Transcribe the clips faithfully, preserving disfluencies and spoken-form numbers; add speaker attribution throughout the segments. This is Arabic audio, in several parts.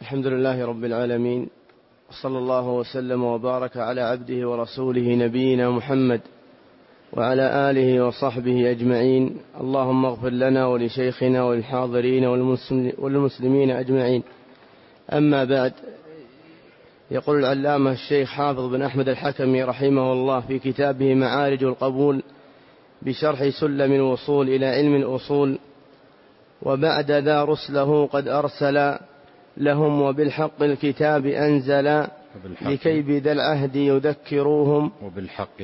Speaker 1: الحمد لله رب العالمين، صلى الله وسلم وبارك على عبده ورسوله نبينا محمد وعلى آله وصحبه أجمعين. اللهم اغفر لنا ولشيخنا وللحاضرين والمسلمين أجمعين. أما بعد، يقول العلامة الشيخ حافظ بن أحمد الحكمي رحمه الله في كتابه معارج القبول بشرح سلم الوصول إلى علم الأصول: وبعد ذا رسله قد أرسل لهم وبالحق الكتاب أنزل لكي بذا العهد يذكروهم
Speaker 2: وبالحق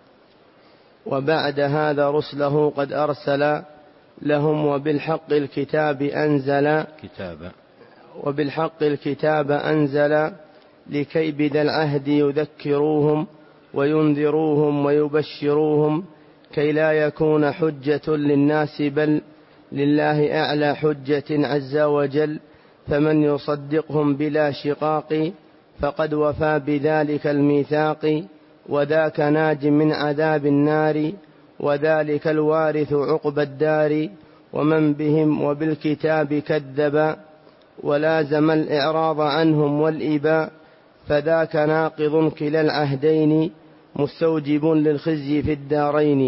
Speaker 1: وبعد هذا رسله قد أرسل لهم وبالحق الكتاب أنزل
Speaker 2: كتاب
Speaker 1: وبالحق الكتاب أنزل لكي بذا العهد يذكروهم وينذروهم ويبشروهم كي لا يكون حجة للناس بل لله أعلى حجة عز وجل، فمن يصدقهم بلا شقاق فقد وفى بذلك الميثاق، وذاك ناج من عذاب النار وذلك الوارث عقبى الدار، ومن بهم وبالكتاب كذب ولازم الإعراض عنهم والإباء فذاك ناقض كلا العهدين مستوجب للخزي في الدارين.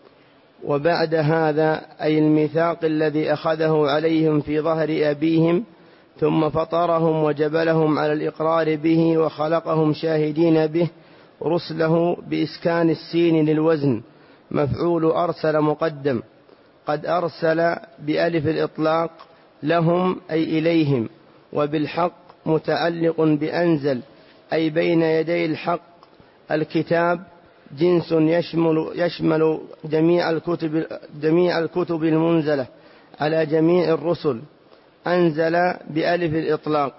Speaker 1: وبعد هذا أي الميثاق الذي أخذه عليهم في ظهر أبيهم ثم فطرهم وجبلهم على الإقرار به وخلقهم شاهدين به، رسله بإسكان السين للوزن مفعول أرسل مقدم، قد أرسل بألف الإطلاق لهم أي إليهم، وبالحق متعلق بأنزل أي بين يدي الحق. الكتاب جنس يشمل, يشمل جميع الكتب, جميع الكتب المنزلة على جميع الرسل، أنزل بألف الإطلاق.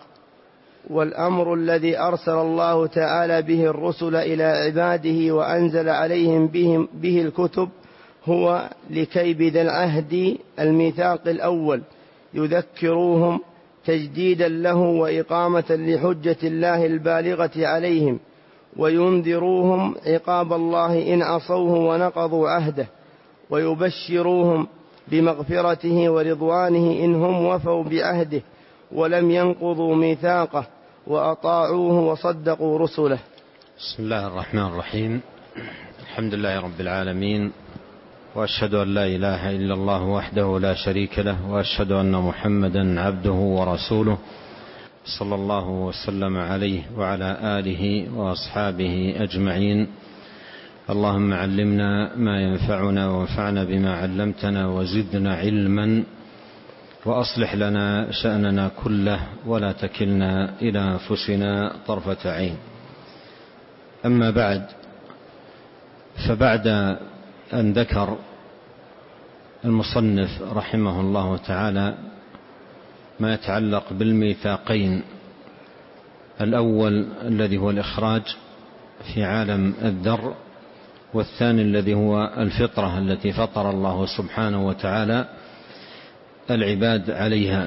Speaker 1: والأمر الذي أرسل الله تعالى به الرسل إلى عباده وأنزل عليهم به, به الكتب هو لكي بذا العهد الميثاق الأول يذكروهم تجديدا له وإقامة لحجة الله البالغة عليهم، وينذروهم عقاب الله إن عصوه ونقضوا عهده، ويبشروهم بمغفرته ورضوانه إن هم وفوا بعهده ولم ينقضوا ميثاقه وأطاعوه وصدقوا رسله.
Speaker 2: بسم الله الرحمن الرحيم. الحمد لله رب العالمين، وأشهد أن لا إله إلا الله وحده لا شريك له، وأشهد أن محمدا عبده ورسوله صلى الله وسلم عليه وعلى آله وأصحابه أجمعين. اللهم علمنا ما ينفعنا وانفعنا بما علمتنا وزدنا علما، وأصلح لنا شأننا كله ولا تكلنا إلى أنفسنا طرفة عين. أما بعد، فبعد أن ذكر المصنف رحمه الله تعالى ما يتعلق بالميثاقين، الأول الذي هو الإخراج في عالم الذر، والثاني الذي هو الفطرة التي فطر الله سبحانه وتعالى العباد عليها،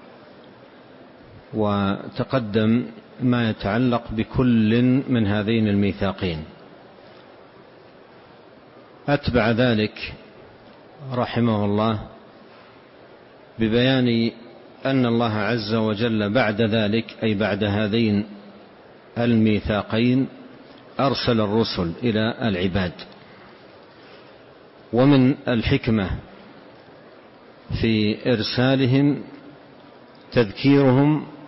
Speaker 2: وتقدم ما يتعلق بكل من هذين الميثاقين. أتبع ذلك رحمه الله ببيان أن الله عز وجل بعد ذلك أي بعد هذين الميثاقين أرسل الرسل إلى العباد، ومن الحكمة في إرسالهم تذكيرهم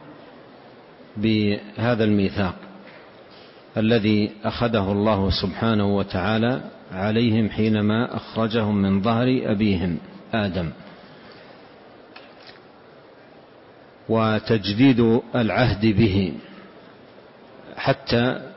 Speaker 2: بهذا الميثاق الذي أخذه الله سبحانه وتعالى عليهم حينما أخرجهم من ظهر أبيهم آدم، وتجديد العهد به حتى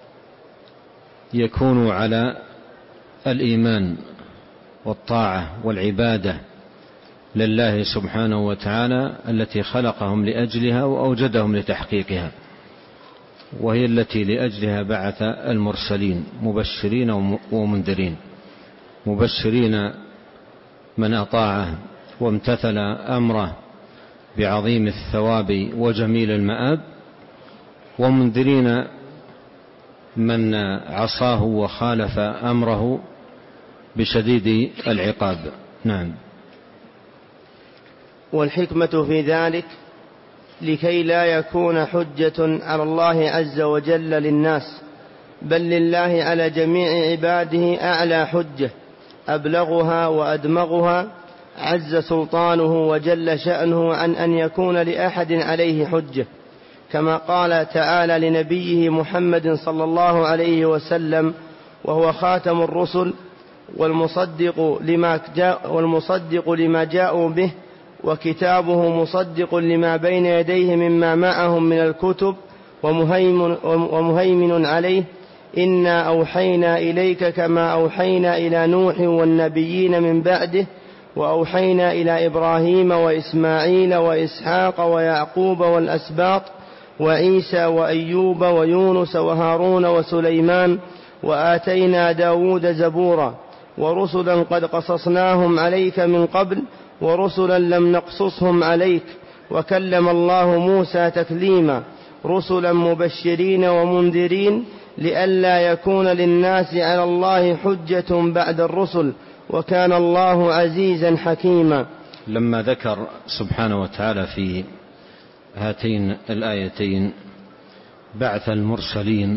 Speaker 2: يكونوا على الإيمان والطاعة والعبادة لله سبحانه وتعالى التي خلقهم لأجلها وأوجدهم لتحقيقها، وهي التي لأجلها بعث المرسلين مبشرين ومنذرين. مبشرين من أطاعه وامتثل أمره بعظيم الثواب وجميل المآب، ومنذرين من عصاه وخالف أمره بشديد العقاب. نعم.
Speaker 1: والحكمة في ذلك لكي لا يكون حجة على الله عز وجل للناس، بل لله على جميع عباده أعلى حجة أبلغها وأدمغها، عز سلطانه وجل شأنه عن أن يكون لأحد عليه حجة، كما قال تعالى لنبيه محمد صلى الله عليه وسلم وهو خاتم الرسل: والمصدق لما جاء والمصدق لما جاءوا به، وكتابه مصدق لما بين يديه مما معهم من الكتب، ومهيمن, ومهيمن عليه، إنا أوحينا إليك كما أوحينا إلى نوح والنبيين من بعده، وأوحينا إلى إبراهيم وإسماعيل وإسحاق ويعقوب والأسباط وعيسى وأيوب ويونس وهارون وسليمان، وآتينا داود زبورا، ورسلا قد قصصناهم عليك من قبل، ورسلا لم نقصصهم عليك، وكلم الله موسى تكليما، رسلا مبشرين ومنذرين لئلا يكون للناس على الله حجة بعد الرسل، وكان الله عزيزا حكيما.
Speaker 2: لما ذكر سبحانه وتعالى في هاتين الآيتين بعث المرسلين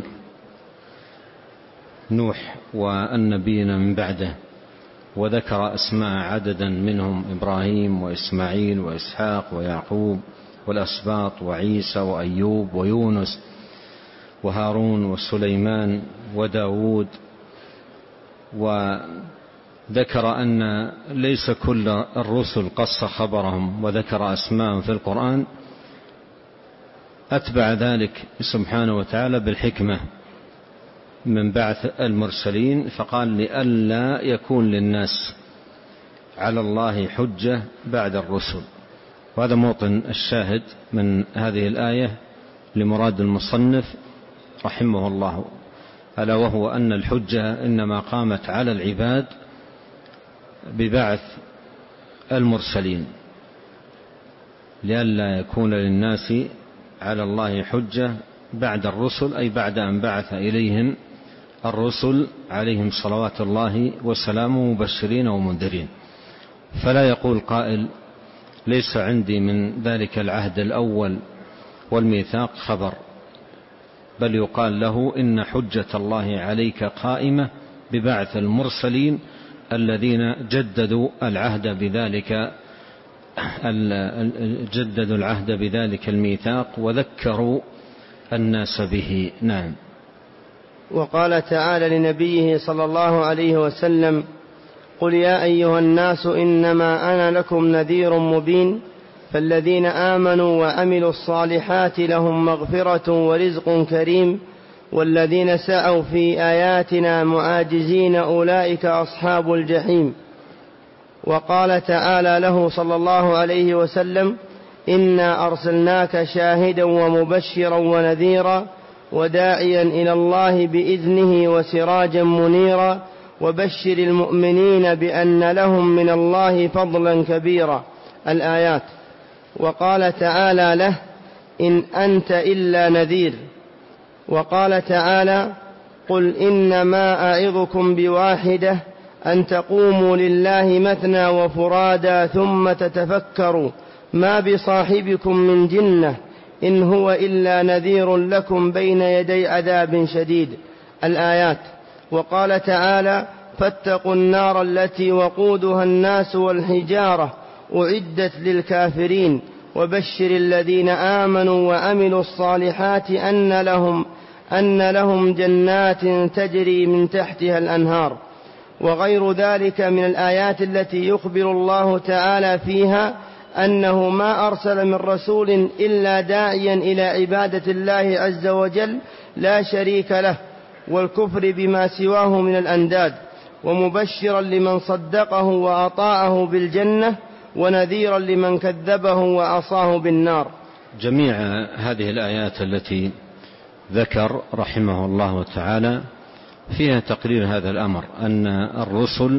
Speaker 2: نوح والنبيين من بعده، وذكر أسماء عددا منهم: إبراهيم وإسماعيل وإسحاق ويعقوب والأسباط وعيسى وأيوب ويونس وهارون وسليمان وداود، وذكر أن ليس كل الرسل قص خبرهم وذكر أسماءهم في القرآن، أتبع ذلك سبحانه وتعالى بالحكمة من بعث المرسلين، فقال: لئلا يكون للناس على الله حجة بعد الرسل. وهذا موطن الشاهد من هذه الآية لمراد المصنف رحمه الله، ألا وهو أن الحجة إنما قامت على العباد ببعث المرسلين، لئلا يكون للناس على الله حجة بعد الرسل، أي بعد أن بعث إليهم الرسل عليهم صلوات الله وسلامه مبشرين ومنذرين. فلا يقول قائل: ليس عندي من ذلك العهد الأول والميثاق خبر، بل يقال له: إن حجة الله عليك قائمة ببعث المرسلين الذين جددوا العهد بذلك جددوا العهد بذلك الميثاق وذكروا الناس به. نعم.
Speaker 1: وقال تعالى لنبيه صلى الله عليه وسلم: قل يا أيها الناس إنما أنا لكم نذير مبين، فالذين آمنوا وعملوا الصالحات لهم مغفرة ورزق كريم، والذين سعوا في آياتنا معاجزين أولئك أصحاب الجحيم. وقال تعالى له صلى الله عليه وسلم: إنا أرسلناك شاهدا ومبشرا ونذيرا وداعيا إلى الله بإذنه وسراجا منيرا، وبشر المؤمنين بأن لهم من الله فضلا كبيرا. الآيات. وقال تعالى له: إن أنت إلا نذير. وقال تعالى: قل إنما أعظكم بواحدة، أن تقوموا لله مثنى وفرادا ثم تتفكروا ما بصاحبكم من جنة إن هو إلا نذير لكم بين يدي عذاب شديد. الآيات. وقال تعالى: فاتقوا النار التي وقودها الناس والحجارة أعدت للكافرين، وبشر الذين آمنوا وعملوا الصالحات أن لهم, أن لهم جنات تجري من تحتها الأنهار. وغير ذلك من الآيات التي يخبر الله تعالى فيها أنه ما أرسل من رسول إلا داعيا إلى عبادة الله عز وجل لا شريك له والكفر بما سواه من الأنداد، ومبشرا لمن صدقه وأطاعه بالجنة، ونذيرا لمن كذبه وعصاه بالنار.
Speaker 2: جميع هذه الآيات التي ذكر رحمه الله تعالى فيها تقرير هذا الأمر، أن الرسل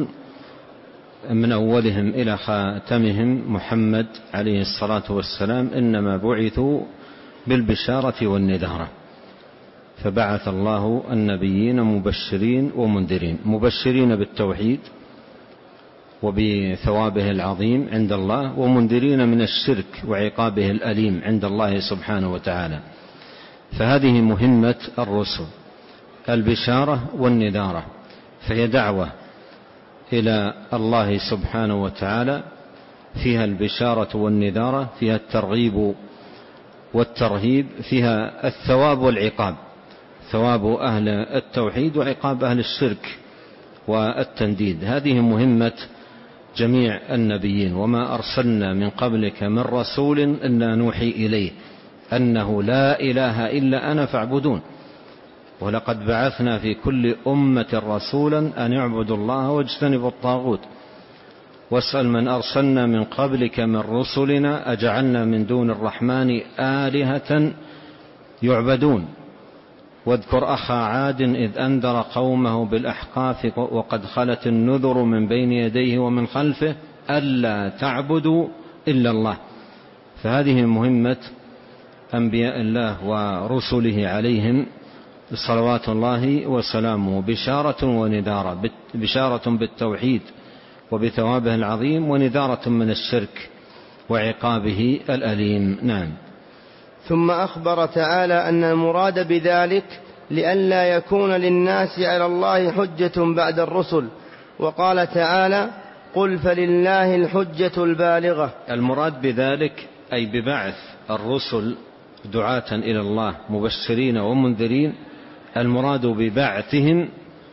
Speaker 2: من أولهم إلى خاتمهم محمد عليه الصلاة والسلام إنما بعثوا بالبشارة والنذارة، فبعث الله النبيين مبشرين ومنذرين، مبشرين بالتوحيد وبثوابه العظيم عند الله، ومنذرين من الشرك وعقابه الأليم عند الله سبحانه وتعالى. فهذه مهمة الرسل، البشارة والنذارة، فهي دعوة إلى الله سبحانه وتعالى، فيها البشارة والنذارة، فيها الترغيب والترهيب، فيها الثواب والعقاب، ثواب أهل التوحيد وعقاب أهل الشرك والتنديد. هذه مهمة جميع النبيين. وما أرسلنا من قبلك من رسول إلا نوحي إليه أنه لا إله إلا أنا فاعبدون، ولقد بعثنا في كل أمة رسولا أن يعبدوا الله واجتنبوا الطاغوت، واسأل من أرسلنا من قبلك من رسلنا أجعلنا من دون الرحمن آلهة يعبدون. واذكر أخا عاد إذ أنذر قومه بالأحقاف وقد خلت النذر من بين يديه ومن خلفه ألا تعبدوا إلا الله. فهذه مهمة أنبياء الله ورسله عليهم صلوات الله وسلامه، بشارة ونذارة، بشارة بالتوحيد وبثوابه العظيم، ونذارة من الشرك وعقابه الأليم. نعم.
Speaker 1: ثم أخبر تعالى أن المراد بذلك لئلا يكون للناس على الله حجة بعد الرسل، وقال تعالى قل فلله الحجة البالغة.
Speaker 2: المراد بذلك أي ببعث الرسل دعاة إلى الله مبشرين ومنذرين، المراد ببعثهم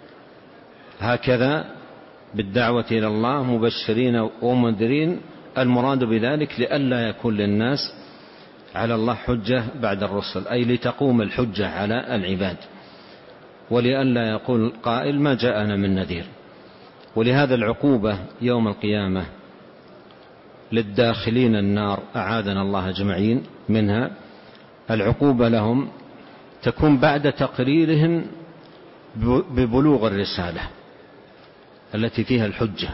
Speaker 2: هكذا بالدعوة إلى الله مبشرين ومنذرين، المراد بذلك لئلا يكون للناس على الله حجة بعد الرسل، أي لتقوم الحجة على العباد، ولئلا يقول قائل ما جاءنا من نذير. ولهذا العقوبة يوم القيامة للداخلين النار أعاذنا الله أجمعين منها، العقوبة لهم تكون بعد تقريرهم ببلوغ الرسالة التي فيها الحجة.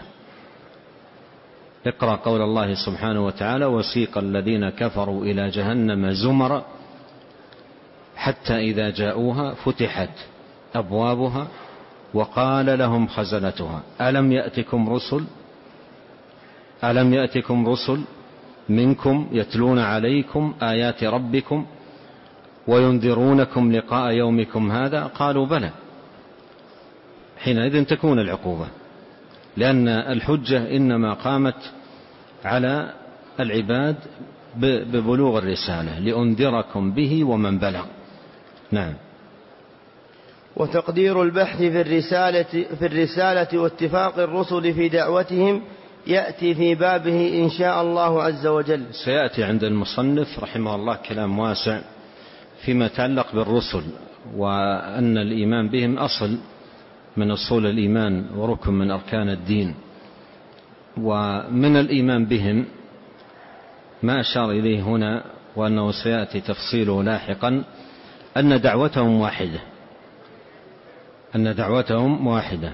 Speaker 2: اقرأ قول الله سبحانه وتعالى وسيق الذين كفروا إلى جهنم زمرا حتى إذا جاءوها فتحت أبوابها وقال لهم خزنتها ألم يأتكم رسل ألم يأتكم رسل منكم يتلون عليكم آيات ربكم وينذرونكم لقاء يومكم هذا قالوا بلى. حينئذ تكون العقوبة، لأن الحجة إنما قامت على العباد ببلوغ الرسالة لأنذركم به ومن بلغ. نعم.
Speaker 1: وتقدير البحث في الرسالة, في الرسالة واتفاق الرسل في دعوتهم يأتي في بابه إن شاء الله عز وجل.
Speaker 2: سيأتي عند المصنف رحمه الله كلام واسع فيما يتعلق بالرسل، وأن الإيمان بهم أصل من أصول الإيمان وركن من أركان الدين. ومن الإيمان بهم ما أشار إليه هنا وأنه سيأتي تفصيله لاحقا، أن دعوتهم واحدة أن دعوتهم واحدة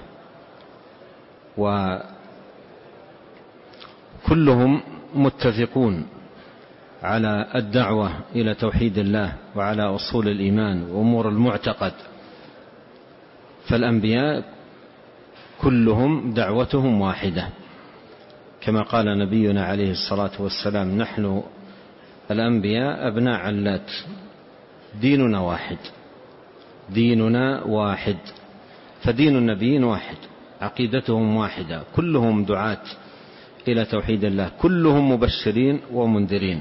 Speaker 2: وكلهم متفقون على الدعوة إلى توحيد الله وعلى أصول الإيمان وأمور المعتقد. فالأنبياء كلهم دعوتهم واحدة، كما قال نبينا عليه الصلاة والسلام نحن الأنبياء أبناء علات ديننا واحد ديننا واحد فدين النبيين واحد، عقيدتهم واحدة، كلهم دعاة إلى توحيد الله، كلهم مبشرين ومنذرين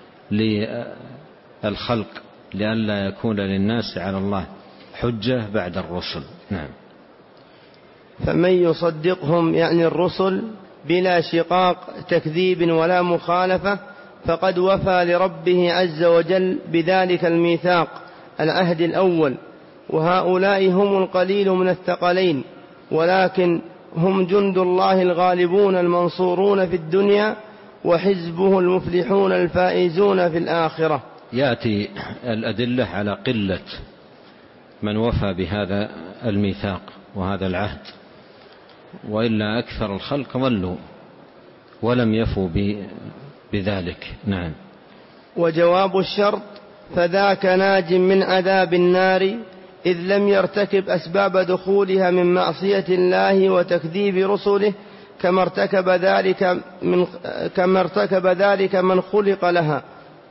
Speaker 2: للخلق لئلا يكون للناس على الله حجة بعد الرسل. نعم.
Speaker 1: فمن يصدقهم يعني الرسل بلا شقاق تكذيب ولا مخالفة فقد وفى لربه عز وجل بذلك الميثاق العهد الأول، وهؤلاء هم القليل من الثقلين، ولكن هم جند الله الغالبون المنصورون في الدنيا وحزبه المفلحون الفائزون في الآخرة.
Speaker 2: يأتي الأدلة على قلة من وفى بهذا الميثاق وهذا العهد، وإلا أكثر الخلق ضلوا ولم يفوا بذلك. نعم.
Speaker 1: وجواب الشرط فذاك ناج من عذاب النار إذ لم يرتكب أسباب دخولها من معصية الله وتكذيب رسله، كما ارتكب ذلك من كما ارتكب ذلك من خلق لها،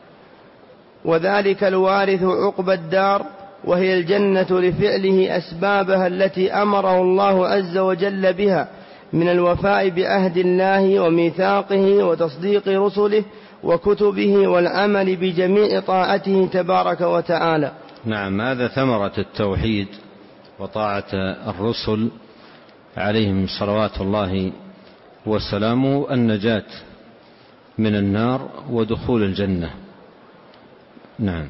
Speaker 1: وذلك الوارث عقبى الدار وهي الجنة لفعله أسبابها التي أمره الله عز وجل بها من الوفاء بعهد الله وميثاقه وتصديق رسله وكتبه والعمل بجميع طاعته تبارك وتعالى.
Speaker 2: نعم، هذا ثمرة التوحيد وطاعة الرسل عليهم صلوات الله وسلامه، النجاة من النار ودخول الجنة. نعم.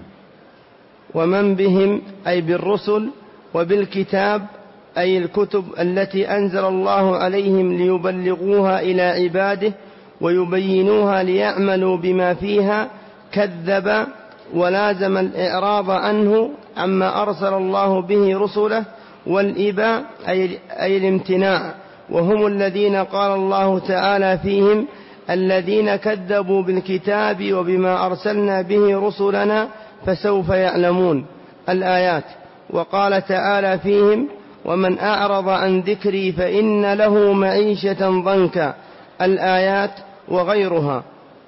Speaker 1: ومن بهم أي بالرسل، وبالكتاب أي الكتب التي أنزل الله عليهم ليبلغوها إلى عباده ويبينوها ليعملوا بما فيها، كذب ولازم الإعراض عنه عما أرسل الله به رسله، والإباء أي الامتناع، وهم الذين قال الله تعالى فيهم: الذين كذبوا بالكتاب وبما أرسلنا به رسلنا فسوف يعلمون. الآيات. وقال تعالى فيهم: ومن أعرض عن ذكري فإن له معيشة ضنكا. الآيات وغيرها.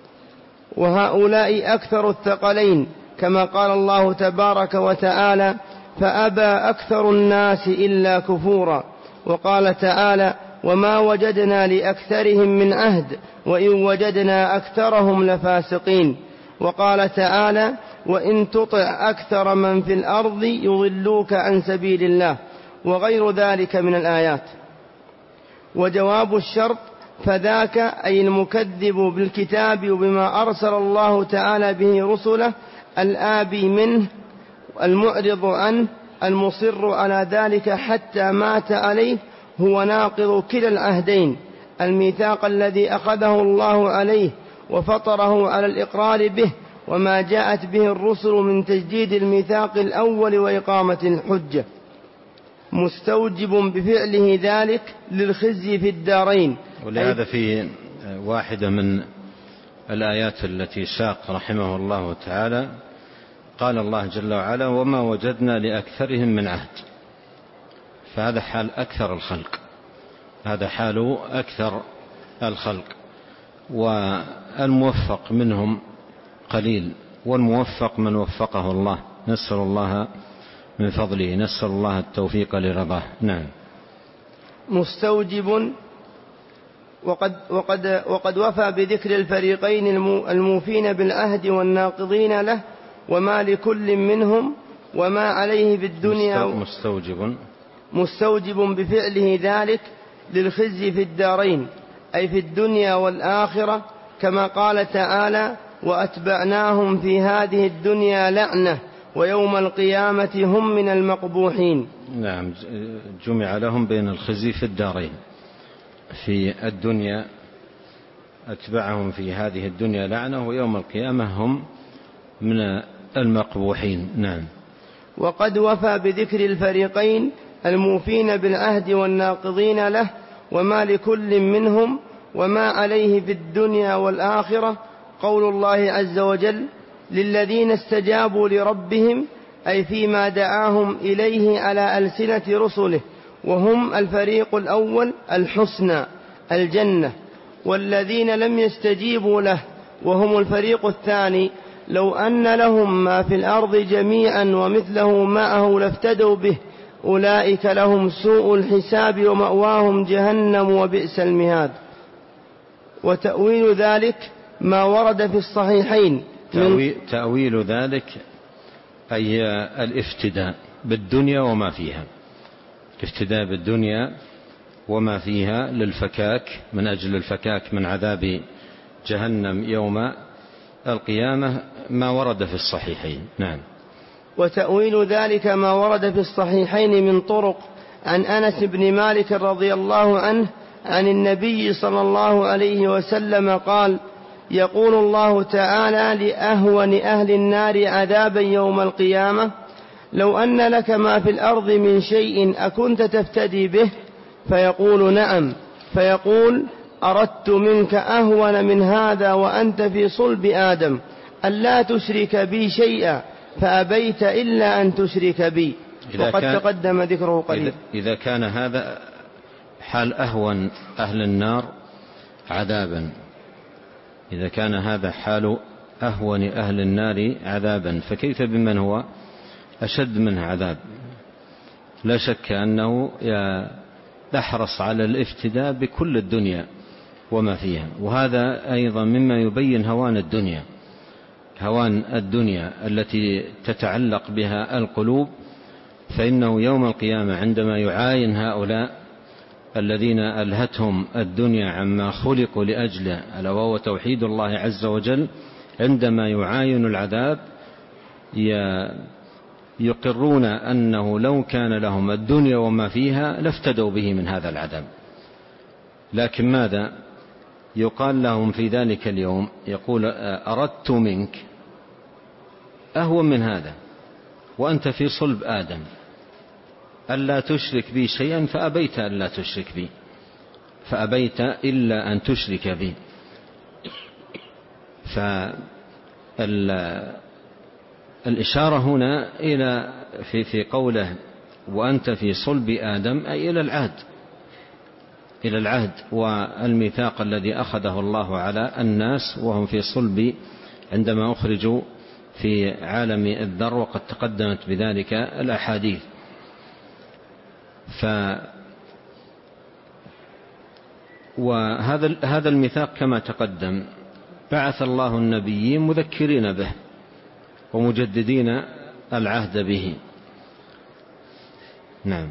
Speaker 1: وهؤلاء أكثر الثقلين، كما قال الله تبارك وتعالى: فأبى أكثر الناس إلا كفورا. وقال تعالى: وما وجدنا لأكثرهم من عهد وإن وجدنا أكثرهم لفاسقين. وقال تعالى: وإن تطع أكثر من في الأرض يضلوك عن سبيل الله، وغير ذلك من الآيات. وجواب الشرط: فذاك أي المكذب بالكتاب وبما أرسل الله تعالى به رسله، الآبي منه، المعرض عنه، المصر على ذلك حتى مات عليه، هو ناقض كلا العهدين، الميثاق الذي أخذه الله عليه وفطره على الإقرار به، وما جاءت به الرسل من تجديد الميثاق الأول وإقامة الحجة، مستوجب بفعله ذلك للخزي في الدارين.
Speaker 2: ولهذا في واحدة من الآيات التي ساق رحمه الله تعالى قال الله جل وعلا: وما وجدنا لأكثرهم من عهد. فهذا حال أكثر الخلق، هذا حال أكثر الخلق، والموفق منهم قليل، والموفق من وفقه الله، نسأل الله من فضله، نسأل الله التوفيق لرضاه. نعم.
Speaker 1: مستوجب. وقد, وقد, وقد وفى بذكر الفريقين الموفين بالعهد والناقضين له، وما لكل منهم وما عليه بالدنيا.
Speaker 2: مستوجب
Speaker 1: مستوجب بفعله ذلك للخزي في الدارين، أي في الدنيا والآخرة، كما قال تعالى: وأتبعناهم في هذه الدنيا لعنة ويوم القيامة هم من المقبوحين.
Speaker 2: نعم، جمع لهم بين الخزي في الدارين، في الدنيا أتبعهم في هذه الدنيا لعنة ويوم القيامة هم من المقبوحين. نعم.
Speaker 1: وقد وفى بذكر الفريقين الموفين بالعهد والناقضين له، وما لكل منهم وما عليه في الدنيا والآخرة، قول الله عز وجل: للذين استجابوا لربهم، أي فيما دعاهم إليه على ألسنة رسله، وهم الفريق الأول الحسنى الجنة، والذين لم يستجيبوا له وهم الفريق الثاني لو أن لهم ما في الأرض جميعا ومثله معه لافتدوا به، أولئك لهم سوء الحساب ومأواهم جهنم وبئس المهاد. وتأويل ذلك ما ورد في الصحيحين.
Speaker 2: تأويل, تأويل ذلك أي الافتداء بالدنيا وما فيها، الافتداء بالدنيا وما فيها للفكاك، من أجل الفكاك من عذاب جهنم يوم القيامة، ما ورد في الصحيحين. نعم.
Speaker 1: وتأويل ذلك ما ورد في الصحيحين من طرق عن أنس بن مالك رضي الله عنه عن النبي صلى الله عليه وسلم قال: يقول الله تعالى لأهون أهل النار عذابا يوم القيامة: لو أن لك ما في الأرض من شيء أكنت تفتدي به؟ فيقول: نعم. فيقول: أردت منك أهون من هذا وأنت في صلب آدم، ألا تشرك بي شيئا، فأبيت إلا أن تشرك بي. وقد تقدم ذكره قليلا.
Speaker 2: إذا كان هذا حال أهون أهل النار عذابا، إذا كان هذا حال أهون أهل النار عذابا فكيف بمن هو أشد منه عذاب؟ لا شك أنه يحرص على الافتداء بكل الدنيا وما فيها، وهذا أيضا مما يبين هوان الدنيا، هوان الدنيا التي تتعلق بها القلوب. فإنه يوم القيامة عندما يعاين هؤلاء الذين ألهتهم الدنيا عما خلقوا لأجله ألا وهو توحيد الله عز وجل، عندما يعاين العذاب يقرون أنه لو كان لهم الدنيا وما فيها لافتدوا به من هذا العذاب. لكن ماذا يقال لهم في ذلك اليوم؟ يقول أردت منك أهون من هذا وأنت في صلب آدم ألا تشرك بي شيئا فأبيت ألا تشرك بي، فأبيت إلا أن تشرك بي. فالإشارة هنا إلى في في قوله وأنت في صلب آدم أي إلى العهد، إلى العهد والميثاق الذي أخذه الله على الناس وهم في صلب عندما أخرجوا في عالم الذر، وقد تقدمت بذلك الأحاديث. ف وهذا هذا الميثاق كما تقدم بعث الله النبيين مذكرين به ومجددين العهد به. نعم.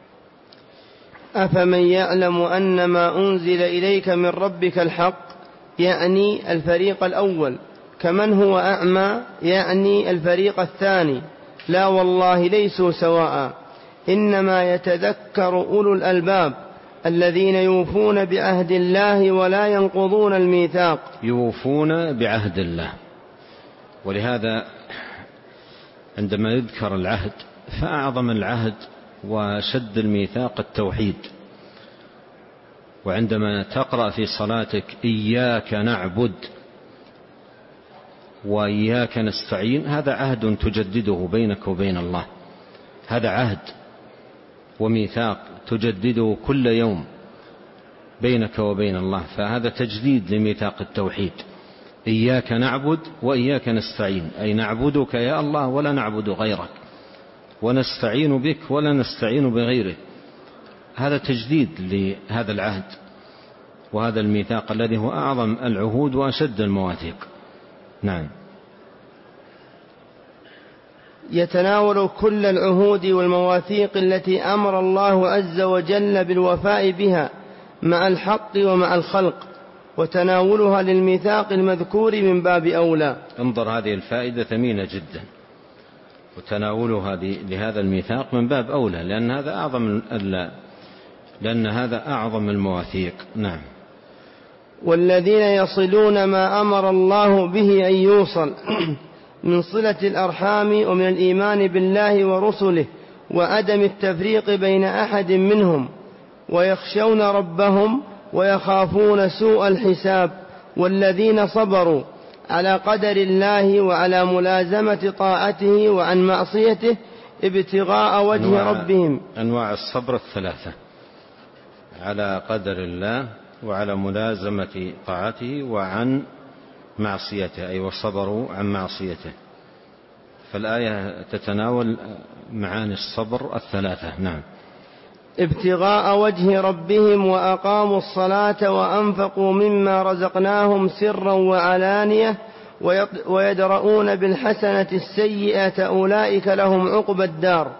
Speaker 1: أفمن يعلم أن ما أنزل إليك من ربك الحق، يعني الفريق الأول، كمن هو أعمى، يعني الفريق الثاني. لا والله ليسوا سواء، إنما يتذكر أولو الألباب الذين يوفون بعهد الله ولا ينقضون الميثاق.
Speaker 2: يوفون بعهد الله، ولهذا عندما يذكر العهد فأعظم العهد وشد الميثاق التوحيد. وعندما تقرأ في صلاتك إياك نعبد وإياك نستعين، هذا عهد تجدده بينك وبين الله، هذا عهد وميثاق تجدده كل يوم بينك وبين الله، فهذا تجديد لميثاق التوحيد. إياك نعبد وإياك نستعين، أي نعبدك يا الله ولا نعبد غيرك، ونستعين بك ولا نستعين بغيرك. هذا تجديد لهذا العهد وهذا الميثاق الذي هو أعظم العهود وأشد المواثيق. نعم.
Speaker 1: يتناول كل العهود والمواثيق التي أمر الله عز وجل بالوفاء بها مع الحق ومع الخلق، وتناولها للميثاق المذكور من باب أولى.
Speaker 2: انظر، هذه الفائدة ثمينة جدا، وتناولها لهذا الميثاق من باب أولى، لأن هذا أعظم لأن هذا أعظم المواثيق. نعم.
Speaker 1: والذين يصلون ما أمر الله به أن يوصل من صلة الأرحام ومن الإيمان بالله ورسله وعدم التفريق بين أحد منهم، ويخشون ربهم ويخافون سوء الحساب، والذين صبروا على قدر الله وعلى ملازمة طاعته وعن معصيته ابتغاء وجه
Speaker 2: أنواع
Speaker 1: ربهم.
Speaker 2: أنواع الصبر الثلاثة: على قدر الله وعلى ملازمة طاعته وعن معصيته، أي وصبروا عن معصيته. فالآية تتناول معاني الصبر الثلاثة. نعم.
Speaker 1: ابتغاء وجه ربهم وأقاموا الصلاة وأنفقوا مما رزقناهم سرا وعلانية ويدرؤون بالحسنة السيئة أولئك لهم عقبى الدار.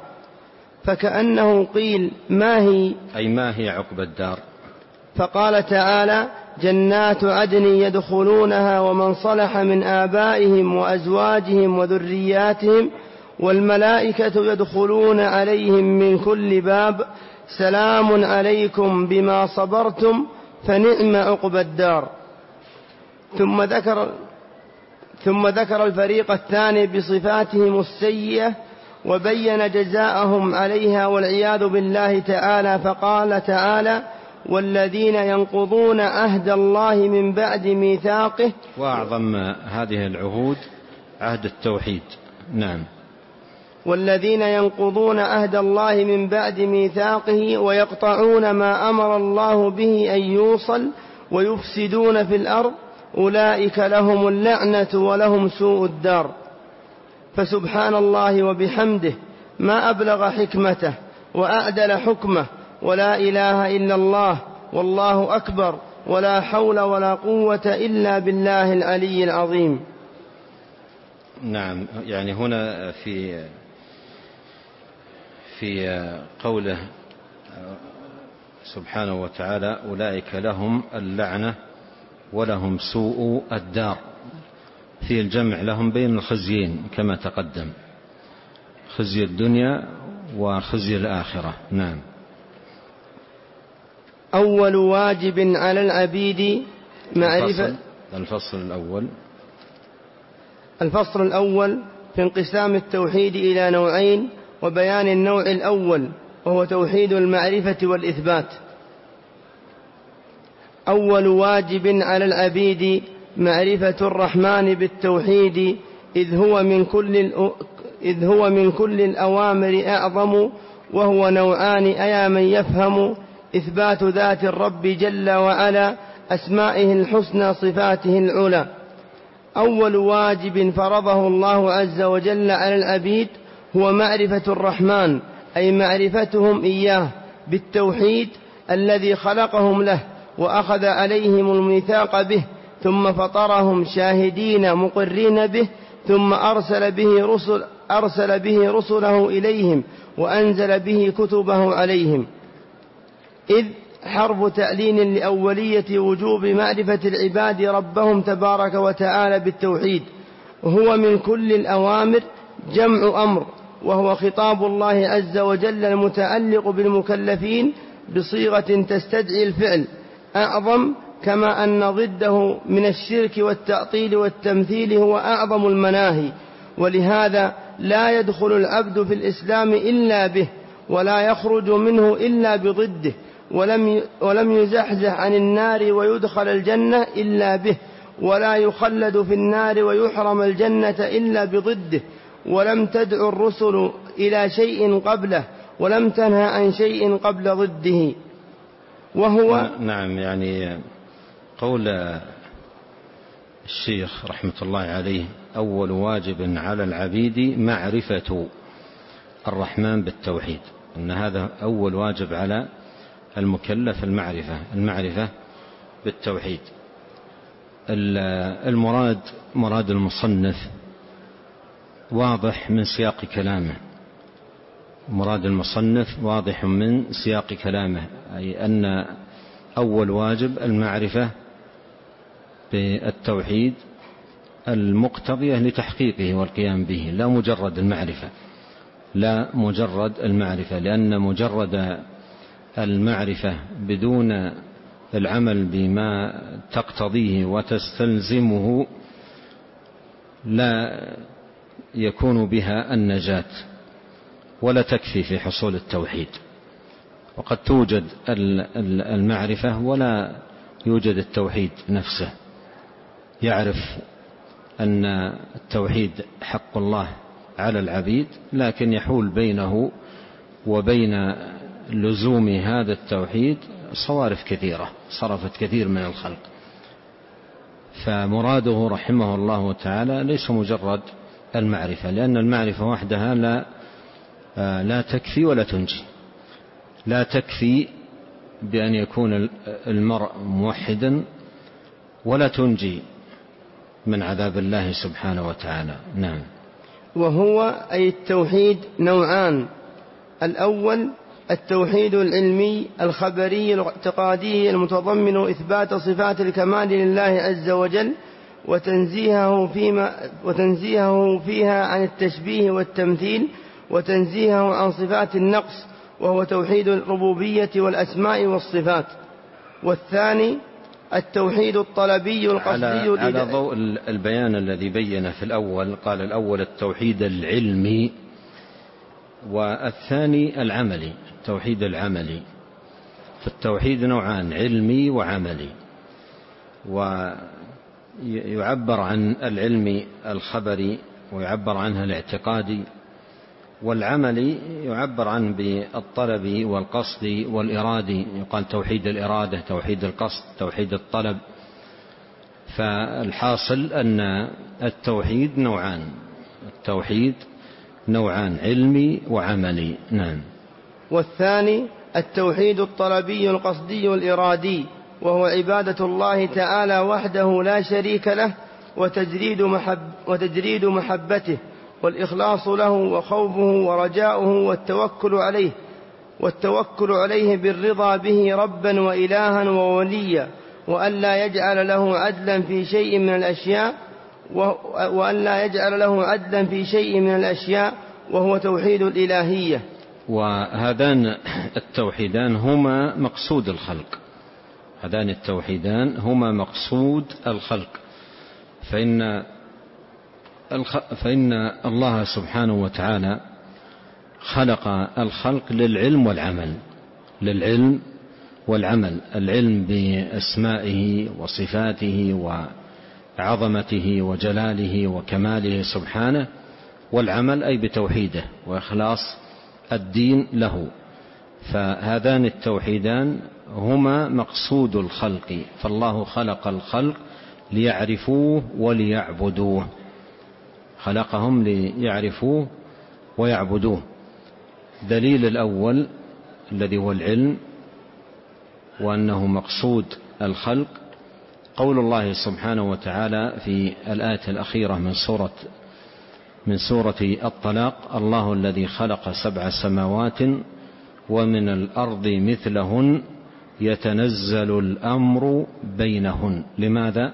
Speaker 1: فكأنه قيل ما هي،
Speaker 2: أي ما هي عقبى الدار؟
Speaker 1: فقال تعالى جنات عدن يدخلونها ومن صلح من آبائهم وأزواجهم وذرياتهم والملائكة يدخلون عليهم من كل باب سلام عليكم بما صبرتم فنعم عقبى الدار. ثم ذكر ثم ذكر الفريق الثاني بصفاتهم السيئة وبين جزاءهم عليها والعياذ بالله تعالى، فقال تعالى والذين ينقضون عهد الله من بعد ميثاقه.
Speaker 2: وأعظم هذه العهود عهد التوحيد. نعم.
Speaker 1: والذين ينقضون عهد الله من بعد ميثاقه ويقطعون ما أمر الله به أن يوصل ويفسدون في الأرض أولئك لهم اللعنة ولهم سوء الدار. فسبحان الله وبحمده ما أبلغ حكمته وأعدل حكمه، ولا إله إلا الله والله أكبر، ولا حول ولا قوة إلا بالله العلي العظيم.
Speaker 2: نعم، يعني هنا في في قوله سبحانه وتعالى أولئك لهم اللعنة ولهم سوء الدار، في الجمع لهم بين الخزيين كما تقدم، خزي الدنيا وخزي الآخرة. نعم.
Speaker 1: أول واجب على العبيد معرفة
Speaker 2: الفصل, الفصل الأول
Speaker 1: الفصل الأول في انقسام التوحيد إلى نوعين، وبيان النوع الأول وهو توحيد المعرفة والإثبات. أول واجب على العبيد معرفة الرحمن بالتوحيد، إذ هو من كل إذ هو من كل الأوامر أعظم، وهو نوعان أيا من يفهم: إثبات ذات الرب جل وعلا، أسمائه الحسنى صفاته العلى. أول واجب فرضه الله عز وجل على العبيد هو معرفة الرحمن، أي معرفتهم إياه بالتوحيد الذي خلقهم له وأخذ عليهم الميثاق به، ثم فطرهم شاهدين مقرين به، ثم أرسل به رسل أرسل به رسله إليهم وأنزل به كتبه عليهم. إذ حرف تعليل لأولية وجوب معرفة العباد ربهم تبارك وتعالى بالتوحيد. هو من كل الأوامر جمع أمر، وهو خطاب الله عز وجل المتعلق بالمكلفين بصيغة تستدعي الفعل أعظم، كما أن ضده من الشرك والتعطيل والتمثيل هو أعظم المناهي. ولهذا لا يدخل العبد في الإسلام إلا به، ولا يخرج منه إلا بضده، ولم ولم يزحزح عن النار ويدخل الجنة إلا به، ولا يخلد في النار ويحرم الجنة إلا بضده. ولم تدع الرسل إلى شيء قبله، ولم تنهى عن شيء قبل ضده. وهو
Speaker 2: نعم، يعني قول الشيخ رحمة الله عليه: أول واجب على العبيد معرفة الرحمن بالتوحيد، أن هذا أول واجب على المكلف، المعرفة المعرفة بالتوحيد. المراد مراد المصنف واضح من سياق كلامه، مراد المصنف واضح من سياق كلامه، أي أن أول واجب المعرفة بالتوحيد المقتضية لتحقيقه والقيام به، لا مجرد المعرفة لا مجرد المعرفة لأن مجرد المعرفة بدون العمل بما تقتضيه وتستلزمه لا يكون بها النجاة ولا تكفي في حصول التوحيد. وقد توجد المعرفة ولا يوجد التوحيد نفسه، يعرف أن التوحيد حق الله على العبيد، لكن يحول بينه وبين لزوم هذا التوحيد صوارف كثيرة صرفت كثير من الخلق. فمراده رحمه الله تعالى ليس مجرد المعرفة، لأن المعرفة وحدها لا لا تكفي ولا تنجي. لا تكفي بأن يكون المرء موحدا، ولا تنجي من عذاب الله سبحانه وتعالى. نعم.
Speaker 1: وهو أي التوحيد نوعان: الأول التوحيد العلمي الخبري الاعتقادي المتضمن إثبات صفات الكمال لله عز وجل وتنزيهه فيما وتنزيهه فيها عن التشبيه والتمثيل، وتنزيهه عن صفات النقص، وهو توحيد الربوبية والأسماء والصفات. والثاني التوحيد الطلبي القصدي
Speaker 2: على, على ضوء البيان الذي بين في الأول، قال الأول التوحيد العلمي والثاني العملي، التوحيد العملي. فالتوحيد نوعان: علمي وعملي. ويعبر عن العلمي الخبري ويعبر عنها الاعتقادي والعمل يعبر عنه بالطلب والقصد والإرادة، يقال توحيد الإرادة، توحيد القصد، توحيد الطلب. فالحاصل أن التوحيد نوعان، التوحيد نوعان، علمي وعملي. نعم.
Speaker 1: والثاني التوحيد الطلبي القصدي الإرادي، وهو عبادة الله تعالى وحده لا شريك له، وتجريد, محب وتجريد محبته والإخلاص له وخوفه ورجاؤه والتوكل عليه والتوكل عليه بالرضا به ربا وإلها ووليا، وأن لا يجعل له عدلا في شيء من الأشياء وأن لا يجعل له عدلا في شيء من الأشياء وهو توحيد الإلهية.
Speaker 2: وهذان التوحيدان هما مقصود الخلق، هذان التوحيدان هما مقصود الخلق. فإن فإن الله سبحانه وتعالى خلق الخلق للعلم والعمل، للعلم والعمل، العلم بأسمائه وصفاته وعظمته وجلاله وكماله سبحانه، والعمل أي بتوحيده وإخلاص الدين له. فهذان التوحيدان هما مقصود الخلق، فالله خلق الخلق ليعرفوه وليعبدوه، خلقهم ليعرفوه ويعبدوه. دليل الأول الذي هو العلم وأنه مقصود الخلق قول الله سبحانه وتعالى في الآية الأخيرة من سورة من سورة الطلاق: الله الذي خلق سبع سماوات ومن الأرض مثلهن يتنزل الأمر بينهن. لماذا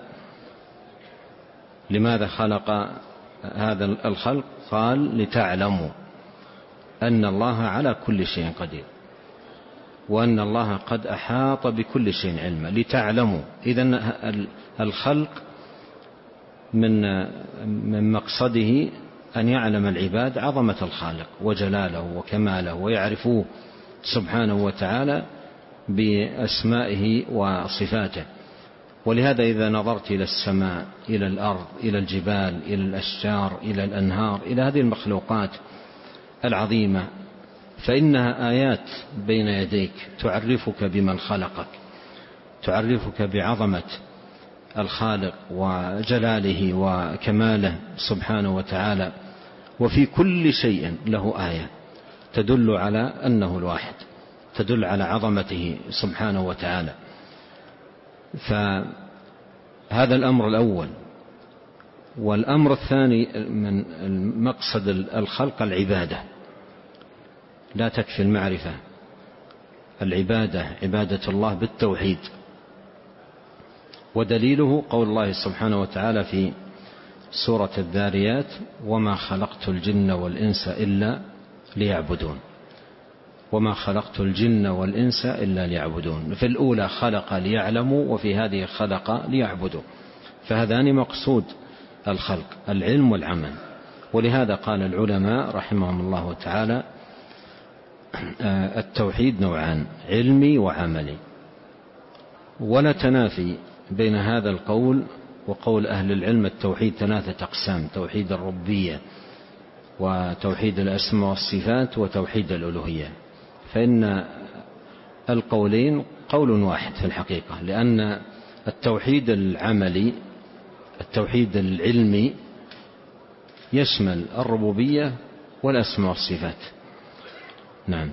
Speaker 2: لماذا خلق هذا الخلق؟ قال: لتعلموا أن الله على كل شيء قدير، وأن الله قد أحاط بكل شيء علما. لتعلموا، إذن الخلق من من مقصده أن يعلم العباد عظمة الخالق وجلاله وكماله، ويعرفوه سبحانه وتعالى بأسمائه وصفاته. ولهذا إذا نظرت إلى السماء، إلى الأرض، إلى الجبال، إلى الأشجار، إلى الأنهار، إلى هذه المخلوقات العظيمة، فإنها آيات بين يديك تعرفك بمن خلقك، تعرفك بعظمة الخالق وجلاله وكماله سبحانه وتعالى. وفي كل شيء له آية تدل على أنه الواحد، تدل على عظمته سبحانه وتعالى. فهذا الأمر الأول. والأمر الثاني من مقصد الخلق العبادة، لا تكفي المعرفة، العبادة عبادة الله بالتوحيد. ودليله قول الله سبحانه وتعالى في سورة الذاريات: وما خلقت الجن والإنس إلا ليعبدون، وما خلقت الجن والإنس إلا ليعبدون. في الأولى خلق ليعلموا، وفي هذه خلق ليعبدوا. فهذان مقصود الخلق، العلم والعمل. ولهذا قال العلماء رحمهم الله تعالى: التوحيد نوعان، علمي وعملي. ولا تنافي بين هذا القول وقول أهل العلم التوحيد ثلاثة أقسام: توحيد الربوبية، وتوحيد الأسماء والصفات، وتوحيد الألوهية. فإن القولين قول واحد في الحقيقة، لأن التوحيد العملي، التوحيد العلمي، يشمل الربوبية والأسماء والصفات. نعم.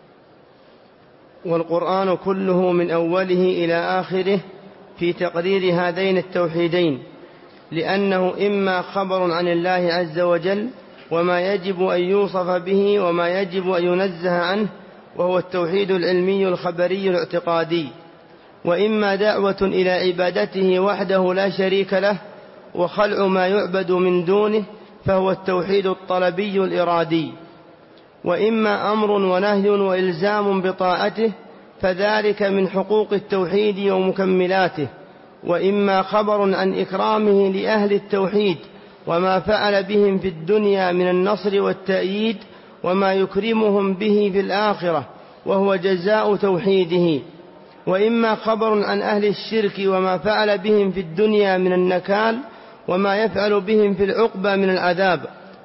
Speaker 1: والقرآن كله من أوله إلى آخره في تقرير هذين التوحيدين، لأنه إما خبر عن الله عز وجل وما يجب أن يوصف به وما يجب أن ينزه عنه، وهو التوحيد العلمي الخبري الاعتقادي، وإما دعوة إلى عبادته وحده لا شريك له وخلع ما يعبد من دونه، فهو التوحيد الطلبي الإرادي. وإما أمر ونهي وإلزام بطاعته، فذلك من حقوق التوحيد ومكملاته. وإما خبر عن إكرامه لأهل التوحيد وما فعل بهم في الدنيا من النصر والتأييد، وما يكرمهم به في الآخرة، وهو جزاء توحيده. وإما خبر عن أهل الشرك وما فعل بهم في الدنيا من النكال، وما يفعل بهم في العقبى من العذاب،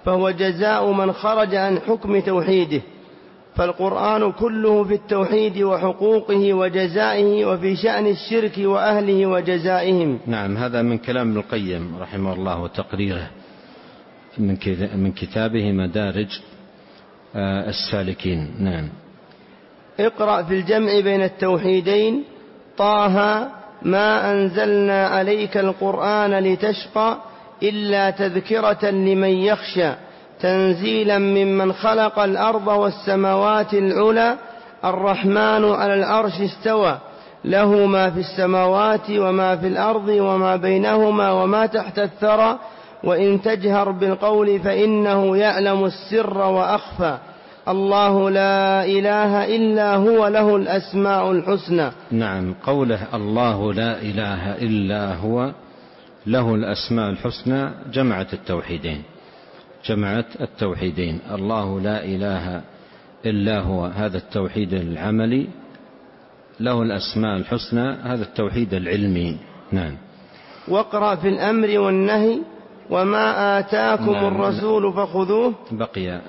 Speaker 1: فهو جزاء من خرج عن حكم توحيده. فالقرآن كله في التوحيد وحقوقه وجزائه، وفي شأن الشرك وأهله وجزائهم.
Speaker 2: نعم، هذا من كلام ابن القيم رحمه الله وتقريره من كتابه مدارج السالكين. نعم.
Speaker 1: اقرأ في الجمع بين التوحيدين: طه ما أنزلنا عليك القرآن لتشقى إلا تذكرة لمن يخشى تنزيلا ممن خلق الأرض والسماوات العلى الرحمن على العرش استوى له ما في السماوات وما في الأرض وما بينهما وما تحت الثرى وإن تجهر بالقول فإنه يعلم السر وأخفى الله لا إله إلا هو له الأسماء الحسنى.
Speaker 2: نعم، قوله الله لا إله إلا هو له الأسماء الحسنى جمعت التوحيدين جمعت التوحيدين الله لا إله إلا هو، هذا التوحيد العملي، له الأسماء الحسنى، هذا التوحيد العلمي. نعم.
Speaker 1: واقرأ في الأمر والنهي: وما آتاكم نعم. الرسول فخذوه.
Speaker 2: بقي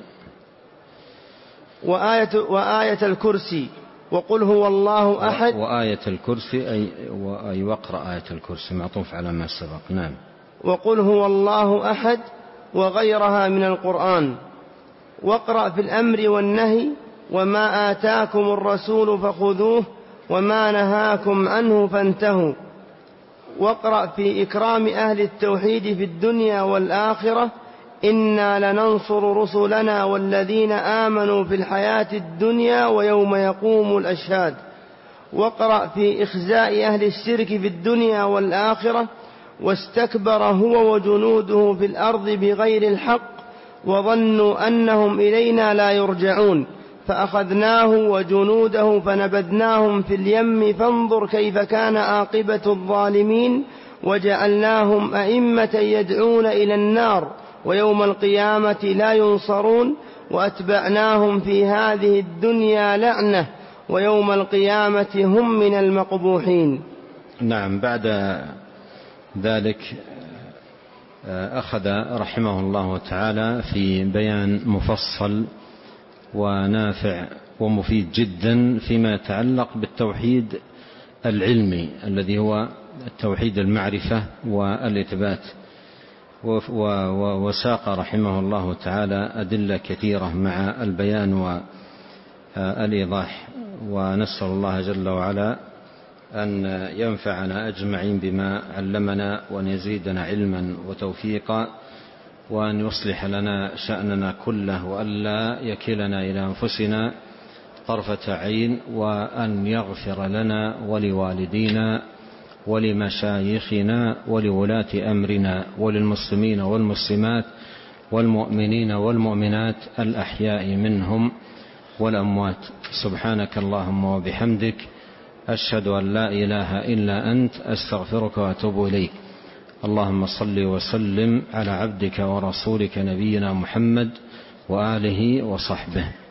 Speaker 1: وآية, وآية الكرسي: وقل هو الله أحد.
Speaker 2: وآية الكرسي أي, أي واقرأ آية الكرسي معطوف على ما سبق. نعم.
Speaker 1: وقل هو الله أحد وغيرها من القرآن. واقرأ في الأمر والنهي: وما آتاكم الرسول فخذوه وما نهاكم عنه فانتهوا. واقرأ في إكرام أهل التوحيد في الدنيا والآخرة: إنا لننصر رسلنا والذين آمنوا في الحياة الدنيا ويوم يقوم الأشهاد. واقرأ في إخزاء أهل الشرك في الدنيا والآخرة: واستكبر هو وجنوده في الأرض بغير الحق وظنوا أنهم إلينا لا يرجعون فأخذناه وجنوده فنبذناهم في اليم فانظر كيف كان عاقبة الظالمين وجعلناهم أئمة يدعون إلى النار ويوم القيامة لا ينصرون وأتبعناهم في هذه الدنيا لعنة ويوم القيامة هم من المقبوحين.
Speaker 2: نعم. بعد ذلك أخذ رحمه الله تعالى في بيان مفصل ونافع ومفيد جدا فيما يتعلق بالتوحيد العلمي الذي هو التوحيد المعرفة والإثبات، وساق رحمه الله تعالى أدلة كثيرة مع البيان والإيضاح، ونسأل الله جل وعلا أن ينفعنا أجمعين بما علمنا وأن يزيدنا علما وتوفيقا وأن يصلح لنا شأننا كله وألا يكلنا إلى أنفسنا طرفة عين، وأن يغفر لنا ولوالدينا ولمشايخنا ولولاة أمرنا وللمسلمين والمسلمات والمؤمنين والمؤمنات الأحياء منهم والأموات. سبحانك اللهم وبحمدك أشهد أن لا إله إلا أنت أستغفرك وأتوب إليك. اللهم صل وسلم على عبدك ورسولك نبينا محمد وآله وصحبه.